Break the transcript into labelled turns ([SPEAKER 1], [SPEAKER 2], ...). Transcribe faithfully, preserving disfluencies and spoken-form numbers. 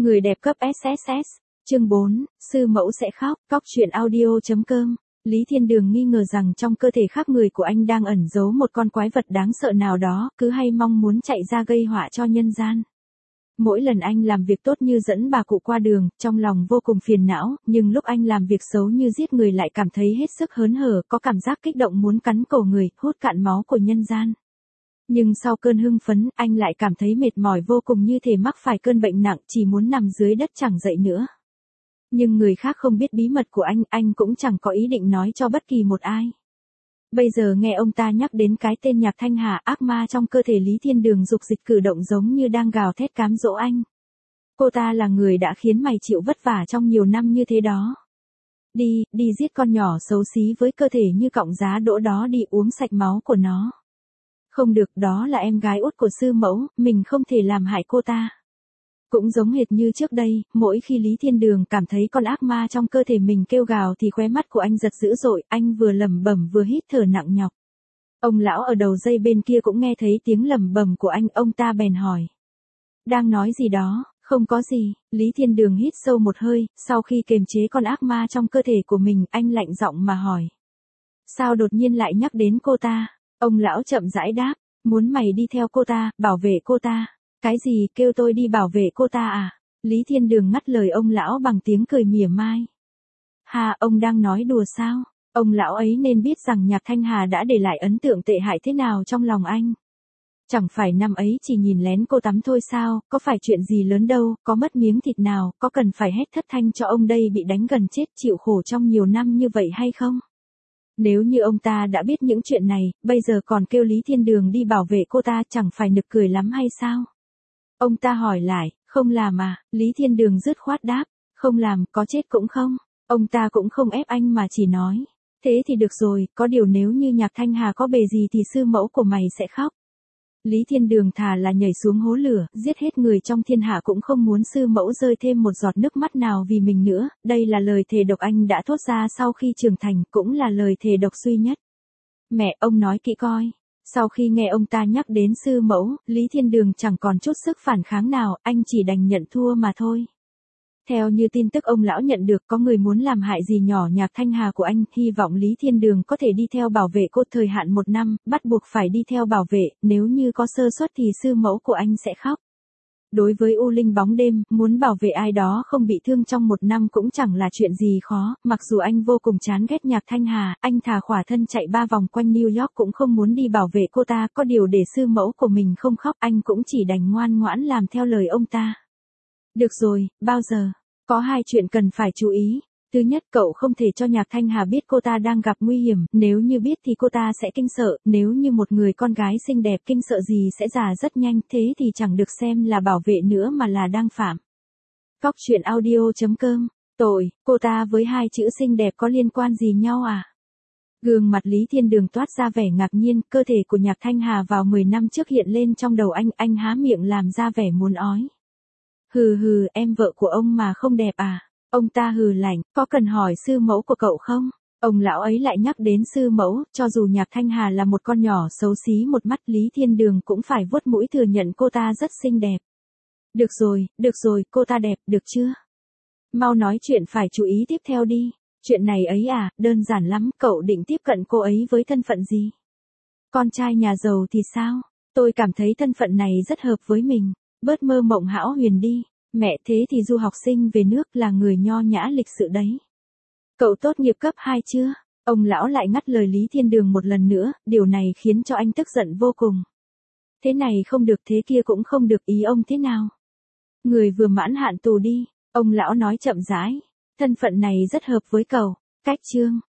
[SPEAKER 1] Người đẹp cấp ét ét ét, chương bốn, sư mẫu sẽ khóc, cóc truyện audio.com. Lý Thiên Đường nghi ngờ rằng trong cơ thể khác người của anh đang ẩn giấu một con quái vật đáng sợ nào đó, cứ hay mong muốn chạy ra gây họa cho nhân gian. Mỗi lần anh làm việc tốt như dẫn bà cụ qua đường, trong lòng vô cùng phiền não, nhưng lúc anh làm việc xấu như giết người lại cảm thấy hết sức hớn hở, có cảm giác kích động muốn cắn cổ người, hút cạn máu của nhân gian. Nhưng sau cơn hưng phấn, anh lại cảm thấy mệt mỏi vô cùng, như thể mắc phải cơn bệnh nặng, chỉ muốn nằm dưới đất chẳng dậy nữa. Nhưng người khác không biết bí mật của anh, anh cũng chẳng có ý định nói cho bất kỳ một ai. Bây giờ nghe ông ta nhắc đến cái tên Nhạc Thanh Hà, ác ma trong cơ thể Lý Thiên Đường dục dịch cử động giống như đang gào thét cám dỗ anh. Cô ta là người đã khiến mày chịu vất vả trong nhiều năm như thế đó. Đi, đi giết con nhỏ xấu xí với cơ thể như cọng giá đỗ đó, đi uống sạch máu của nó. Không được, đó là em gái út của sư mẫu, mình không thể làm hại cô ta. Cũng giống hệt như trước đây, mỗi khi Lý Thiên Đường cảm thấy con ác ma trong cơ thể mình kêu gào thì khóe mắt của anh giật dữ dội, anh vừa lẩm bẩm vừa hít thở nặng nhọc. Ông lão ở đầu dây bên kia cũng nghe thấy tiếng lẩm bẩm của anh, ông ta bèn hỏi. Đang nói gì đó? Không có gì, Lý Thiên Đường hít sâu một hơi, sau khi kiềm chế con ác ma trong cơ thể của mình, anh lạnh giọng mà hỏi. Sao đột nhiên lại nhắc đến cô ta? Ông lão chậm rãi đáp, muốn mày đi theo cô ta, bảo vệ cô ta. Cái gì, kêu tôi đi bảo vệ cô ta à? Lý Thiên Đường ngắt lời ông lão bằng tiếng cười mỉa mai. Hà, ông đang nói đùa sao? Ông lão ấy nên biết rằng Nhạc Thanh Hà đã để lại ấn tượng tệ hại thế nào trong lòng anh. Chẳng phải năm ấy chỉ nhìn lén cô tắm thôi sao, có phải chuyện gì lớn đâu, có mất miếng thịt nào, có cần phải hét thất thanh cho ông đây bị đánh gần chết chịu khổ trong nhiều năm như vậy hay không? Nếu như ông ta đã biết những chuyện này, bây giờ còn kêu Lý Thiên Đường đi bảo vệ cô ta, chẳng phải nực cười lắm hay sao? Ông ta hỏi lại, không làm à? Lý Thiên Đường dứt khoát đáp, không làm, có chết cũng không. Ông ta cũng không ép anh mà chỉ nói, thế thì được rồi, có điều nếu như Nhạc Thanh Hà có bề gì thì sư mẫu của mày sẽ khóc. Lý Thiên Đường thà là nhảy xuống hố lửa, giết hết người trong thiên hạ cũng không muốn sư mẫu rơi thêm một giọt nước mắt nào vì mình nữa, đây là lời thề độc anh đã thốt ra sau khi trưởng thành, cũng là lời thề độc duy nhất. Mẹ, ông nói kỹ coi. Sau khi nghe ông ta nhắc đến sư mẫu, Lý Thiên Đường chẳng còn chút sức phản kháng nào, anh chỉ đành nhận thua mà thôi. Theo như tin tức ông lão nhận được, có người muốn làm hại gì nhỏ Nhạc Thanh Hà của anh, hy vọng Lý Thiên Đường có thể đi theo bảo vệ cô thời hạn một năm, bắt buộc phải đi theo bảo vệ, nếu như có sơ suất thì sư mẫu của anh sẽ khóc. Đối với U Linh bóng đêm, muốn bảo vệ ai đó không bị thương trong một năm cũng chẳng là chuyện gì khó, mặc dù anh vô cùng chán ghét Nhạc Thanh Hà, anh thà khỏa thân chạy ba vòng quanh New York cũng không muốn đi bảo vệ cô ta, có điều để sư mẫu của mình không khóc, anh cũng chỉ đành ngoan ngoãn làm theo lời ông ta. Được rồi, bao giờ? Có hai chuyện cần phải chú ý. Thứ nhất, cậu không thể cho Nhạc Thanh Hà biết cô ta đang gặp nguy hiểm, nếu như biết thì cô ta sẽ kinh sợ, nếu như một người con gái xinh đẹp kinh sợ gì sẽ già rất nhanh, thế thì chẳng được xem là bảo vệ nữa mà là đang phạm. Cóc truyện audio.com, tội, cô ta với hai chữ xinh đẹp có liên quan gì nhau à? Gương mặt Lý Thiên Đường toát ra vẻ ngạc nhiên, cơ thể của Nhạc Thanh Hà vào mười năm trước hiện lên trong đầu anh, anh há miệng làm ra vẻ muốn ói. Hừ hừ, em vợ của ông mà không đẹp à? Ông ta hừ lạnh, có cần hỏi sư mẫu của cậu không? Ông lão ấy lại nhắc đến sư mẫu, cho dù Nhạc Thanh Hà là một con nhỏ xấu xí một mắt, Lý Thiên Đường cũng phải vuốt mũi thừa nhận cô ta rất xinh đẹp. Được rồi, được rồi, cô ta đẹp, được chưa? Mau nói chuyện phải chú ý tiếp theo đi. Chuyện này ấy à, đơn giản lắm, cậu định tiếp cận cô ấy với thân phận gì? Con trai nhà giàu thì sao? Tôi cảm thấy thân phận này rất hợp với mình. Bớt mơ mộng hão huyền đi. Mẹ, thế thì du học sinh về nước là người nho nhã lịch sự đấy. Cậu tốt nghiệp cấp hai chưa? Ông lão lại ngắt lời Lý Thiên Đường một lần nữa, điều này khiến cho anh tức giận vô cùng. Thế này không được, thế kia cũng không được, ý ông thế nào? Người vừa mãn hạn tù đi, ông lão nói chậm rãi. Thân phận này rất hợp với cậu. Cách chương.